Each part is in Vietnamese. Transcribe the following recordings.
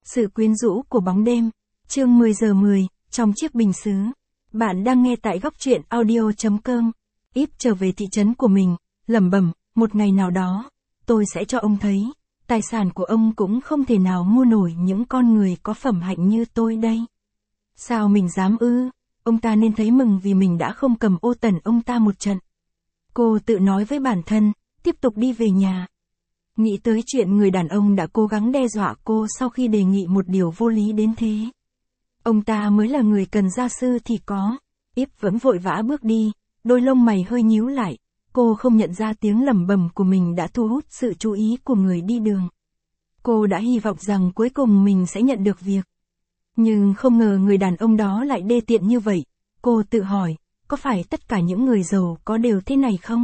Sự quyến rũ của bóng đêm. Chương 10 giờ 10, trong chiếc bình sứ. Bạn đang nghe tại góc truyện audio.com. Íp trở về thị trấn của mình, lẩm bẩm, một ngày nào đó, tôi sẽ cho ông thấy, tài sản của ông cũng không thể nào mua nổi những con người có phẩm hạnh như tôi đây. Sao mình dám ư? Ông ta nên thấy mừng vì mình đã không cầm ô tần ông ta một trận. Cô tự nói với bản thân, tiếp tục đi về nhà. Nghĩ tới chuyện người đàn ông đã cố gắng đe dọa cô sau khi đề nghị một điều vô lý đến thế. Ông ta mới là người cần gia sư thì có. Íp vẫn vội vã bước đi, đôi lông mày hơi nhíu lại. Cô không nhận ra tiếng lẩm bẩm của mình đã thu hút sự chú ý của người đi đường. Cô đã hy vọng rằng cuối cùng mình sẽ nhận được việc. Nhưng không ngờ người đàn ông đó lại đê tiện như vậy. Cô tự hỏi, có phải tất cả những người giàu có đều thế này không?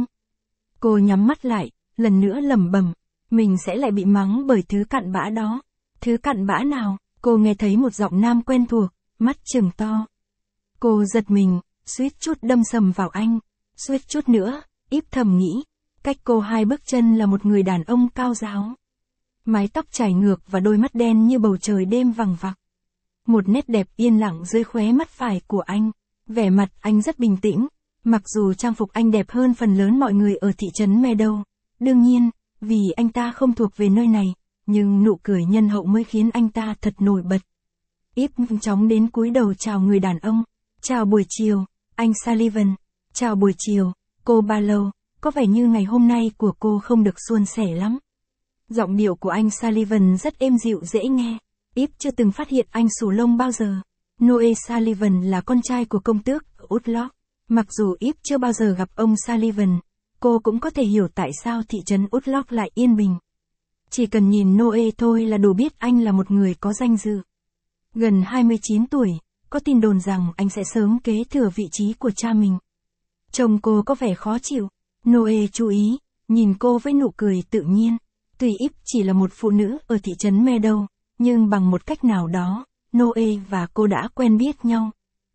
Cô nhắm mắt lại, lần nữa lẩm bẩm, mình sẽ lại bị mắng bởi thứ cặn bã đó. Thứ cặn bã nào? Cô nghe thấy một giọng nam quen thuộc, mắt trừng to. Cô giật mình, suýt chút đâm sầm vào anh. Suýt chút nữa, Íp thầm nghĩ, cách cô 2 bước chân là một người đàn ông cao ráo. Mái tóc chải ngược và đôi mắt đen như bầu trời đêm vằng vặc. Một nét đẹp yên lặng dưới khóe mắt phải của anh. Vẻ mặt anh rất bình tĩnh, mặc dù trang phục anh đẹp hơn phần lớn mọi người ở thị trấn Meadow. Đương nhiên, vì anh ta không thuộc về nơi này, nhưng nụ cười nhân hậu mới khiến anh ta thật nổi bật. Íp chóng đến cúi đầu chào người đàn ông. Chào buổi chiều, anh Sullivan. Chào buổi chiều, cô Barlow. Có vẻ như ngày hôm nay của cô không được suôn sẻ lắm. Giọng điệu của anh Sullivan rất êm dịu dễ nghe. Íp chưa từng phát hiện anh xù lông bao giờ. Noe Sullivan là con trai của công tước Woodlock. Mặc dù Íp chưa bao giờ gặp ông Sullivan, cô cũng có thể hiểu tại sao thị trấn Woodlock lại yên bình. Chỉ cần nhìn Noe thôi là đủ biết anh là một người có danh dự. Gần 29 tuổi, có tin đồn rằng anh sẽ sớm kế thừa vị trí của cha mình. Trông cô có vẻ khó chịu. Noe chú ý, nhìn cô với nụ cười tự nhiên. Tuy Íp chỉ là một phụ nữ ở thị trấn Meadow, nhưng bằng một cách nào đó, Noe và cô đã quen biết nhau.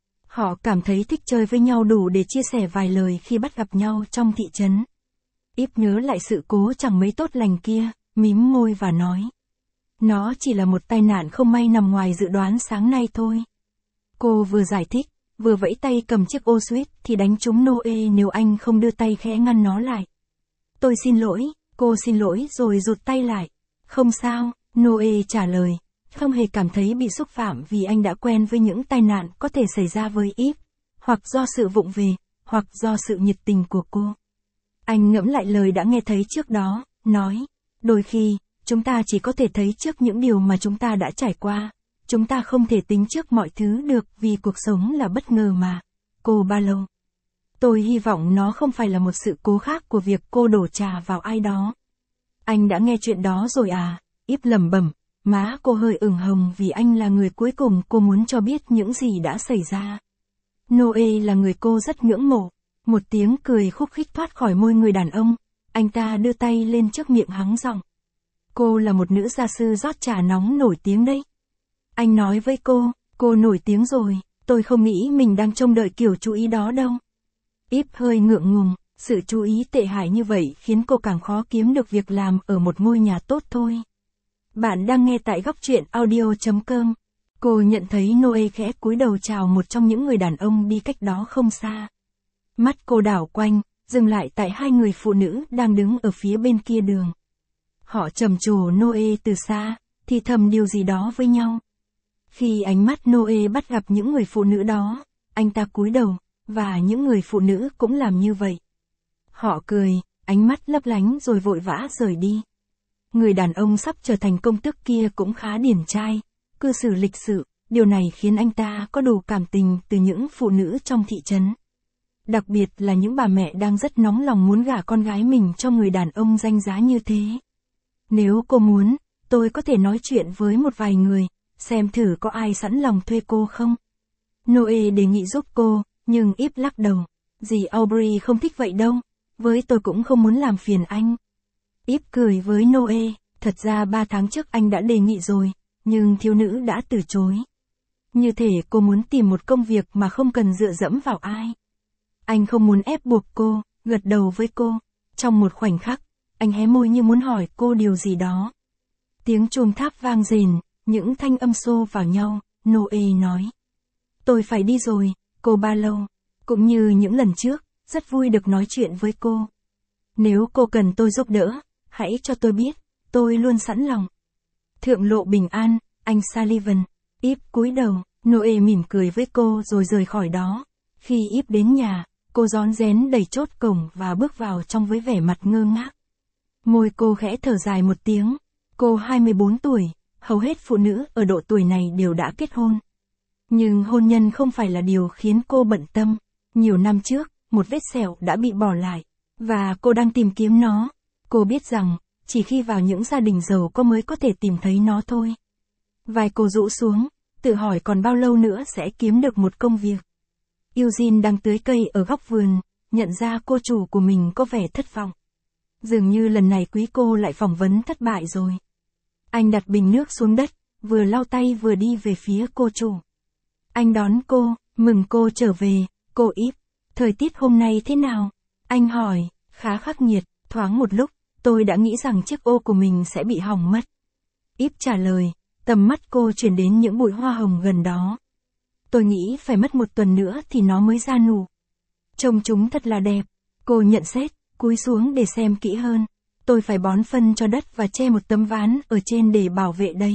Họ cảm thấy thích chơi với nhau đủ để chia sẻ vài lời khi bắt gặp nhau trong thị trấn. Íp nhớ lại sự cố chẳng mấy tốt lành kia, mím môi và nói. Nó chỉ là một tai nạn không may nằm ngoài dự đoán sáng nay thôi. Cô vừa giải thích, vừa vẫy tay cầm chiếc ô suýt thì đánh trúng Noe nếu anh không đưa tay khẽ ngăn nó lại. Tôi xin lỗi, cô xin lỗi rồi rụt tay lại. Không sao, Noe trả lời. Không hề cảm thấy bị xúc phạm vì anh đã quen với những tai nạn có thể xảy ra với Íp, hoặc do sự vụng về, hoặc do sự nhiệt tình của cô. Anh ngẫm lại lời đã nghe thấy trước đó, nói, đôi khi, chúng ta chỉ có thể thấy trước những điều mà chúng ta đã trải qua. Chúng ta không thể tính trước mọi thứ được vì cuộc sống là bất ngờ mà. Cô Barlow. Tôi hy vọng nó không phải là một sự cố khác của việc cô đổ trà vào ai đó. Anh đã nghe chuyện đó rồi à? Íp lẩm bẩm. Má cô hơi ửng hồng vì anh là người cuối cùng cô muốn cho biết những gì đã xảy ra. Noe là người cô rất ngưỡng mộ. Một tiếng cười khúc khích thoát khỏi môi người đàn ông. Anh ta đưa tay lên trước miệng hắng giọng. Cô là một nữ gia sư rót trà nóng nổi tiếng đấy. Anh nói với cô nổi tiếng rồi, tôi không nghĩ mình đang trông đợi kiểu chú ý đó đâu. Íp hơi ngượng ngùng, sự chú ý tệ hại như vậy khiến cô càng khó kiếm được việc làm ở một ngôi nhà tốt thôi. Bạn đang nghe tại góc truyện audio.com. Cô nhận thấy Noe khẽ cúi đầu chào một trong những người đàn ông đi cách đó không xa. Mắt cô đảo quanh, dừng lại tại 2 người phụ nữ đang đứng ở phía bên kia đường. Họ trầm trồ Noe từ xa, thì thầm điều gì đó với nhau. Khi ánh mắt Noe bắt gặp những người phụ nữ đó, anh ta cúi đầu, và những người phụ nữ cũng làm như vậy. Họ cười, ánh mắt lấp lánh rồi vội vã rời đi. Người đàn ông sắp trở thành công tước kia cũng khá điển trai, cư xử lịch sự, điều này khiến anh ta có đủ cảm tình từ những phụ nữ trong thị trấn. Đặc biệt là những bà mẹ đang rất nóng lòng muốn gả con gái mình cho người đàn ông danh giá như thế. Nếu cô muốn, tôi có thể nói chuyện với một vài người, xem thử có ai sẵn lòng thuê cô không. Noe đề nghị giúp cô, nhưng Íp lắc đầu. Dì Aubrey không thích vậy đâu, với tôi cũng không muốn làm phiền anh. Íp cười với Noe, thật ra 3 tháng trước anh đã đề nghị rồi, nhưng thiếu nữ đã từ chối. Như thể cô muốn tìm một công việc mà không cần dựa dẫm vào ai. Anh không muốn ép buộc cô, gật đầu với cô. Trong một khoảnh khắc, anh hé môi như muốn hỏi cô điều gì đó. Tiếng chuông tháp vang rền, những thanh âm xô vào nhau, Noe nói. Tôi phải đi rồi, cô Barlow. Cũng như những lần trước, rất vui được nói chuyện với cô. Nếu cô cần tôi giúp đỡ, hãy cho tôi biết, tôi luôn sẵn lòng. Thượng lộ bình an, anh Sullivan. Eve cúi đầu, Noe mỉm cười với cô rồi rời khỏi đó. Khi Eve đến nhà, cô rón rén đẩy chốt cổng và bước vào trong với vẻ mặt ngơ ngác. Môi cô khẽ thở dài một tiếng. Cô 24 tuổi, hầu hết phụ nữ ở độ tuổi này đều đã kết hôn. Nhưng hôn nhân không phải là điều khiến cô bận tâm. Nhiều năm trước, một vết sẹo đã bị bỏ lại, và cô đang tìm kiếm nó. Cô biết rằng, chỉ khi vào những gia đình giàu có mới có thể tìm thấy nó thôi. Vai cô rũ xuống, tự hỏi còn bao lâu nữa sẽ kiếm được một công việc. Eugene đang tưới cây ở góc vườn, nhận ra cô chủ của mình có vẻ thất vọng. Dường như lần này quý cô lại phỏng vấn thất bại rồi. Anh đặt bình nước xuống đất, vừa lau tay vừa đi về phía cô chủ. Anh đón cô, mừng cô trở về, cô Eve. Thời tiết hôm nay thế nào? Anh hỏi, khá khắc nghiệt, thoáng một lúc, tôi đã nghĩ rằng chiếc ô của mình sẽ bị hỏng mất. Eve trả lời, tầm mắt cô chuyển đến những bụi hoa hồng gần đó. Tôi nghĩ phải mất một tuần nữa thì nó mới ra nụ. Trông chúng thật là đẹp. Cô nhận xét, cúi xuống để xem kỹ hơn. Tôi phải bón phân cho đất và che một tấm ván ở trên để bảo vệ đấy.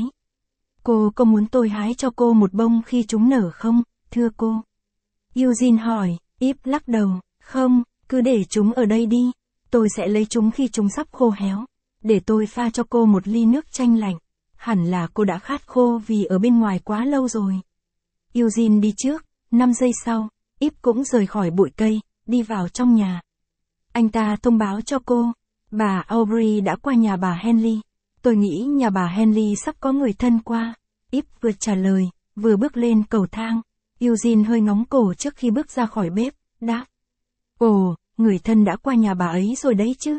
Cô có muốn tôi hái cho cô một bông khi chúng nở không, thưa cô? Eugene hỏi, Eve lắc đầu, không, cứ để chúng ở đây đi. Tôi sẽ lấy chúng khi chúng sắp khô héo. Để tôi pha cho cô một ly nước chanh lạnh. Hẳn là cô đã khát khô vì ở bên ngoài quá lâu rồi. Eugene đi trước, 5 giây sau, Eve cũng rời khỏi bụi cây, đi vào trong nhà. Anh ta thông báo cho cô, bà Aubrey đã qua nhà bà Henley. Tôi nghĩ nhà bà Henley sắp có người thân qua. Eve vừa trả lời, vừa bước lên cầu thang. Eugene hơi ngóng cổ trước khi bước ra khỏi bếp, đáp. Ồ, người thân đã qua nhà bà ấy rồi đấy chứ.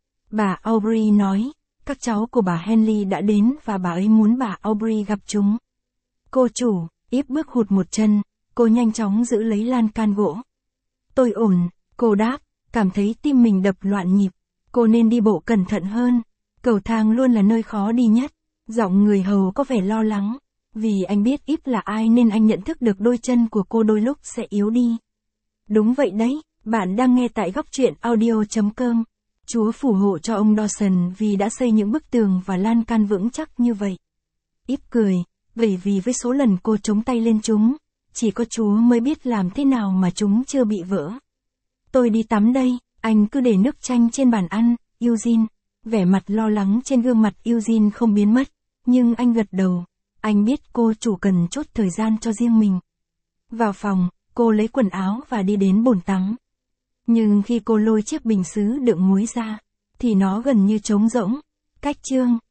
Bà Aubrey nói, các cháu của bà Henley đã đến và bà ấy muốn bà Aubrey gặp chúng. Cô chủ, Eve bước hụt một chân, cô nhanh chóng giữ lấy lan can gỗ. Tôi ổn, cô đáp, cảm thấy tim mình đập loạn nhịp. Cô nên đi bộ cẩn thận hơn. Cầu thang luôn là nơi khó đi nhất. Giọng người hầu có vẻ lo lắng. Vì anh biết Eve là ai nên anh nhận thức được đôi chân của cô đôi lúc sẽ yếu đi. Đúng vậy đấy, bạn đang nghe tại góc truyện audio.com. Chúa phù hộ cho ông Dawson vì đã xây những bức tường và lan can vững chắc như vậy. Eve cười, bởi vì với số lần cô chống tay lên chúng, chỉ có Chúa mới biết làm thế nào mà chúng chưa bị vỡ. Tôi đi tắm đây, anh cứ để nước chanh trên bàn ăn, Eugene. Vẻ mặt lo lắng trên gương mặt Eugene không biến mất, nhưng anh gật đầu. Anh biết cô chủ cần chốt thời gian cho riêng mình. Vào phòng, cô lấy quần áo và đi đến bồn tắm. Nhưng khi cô lôi chiếc bình sứ đựng muối ra, thì nó gần như trống rỗng. Cách chương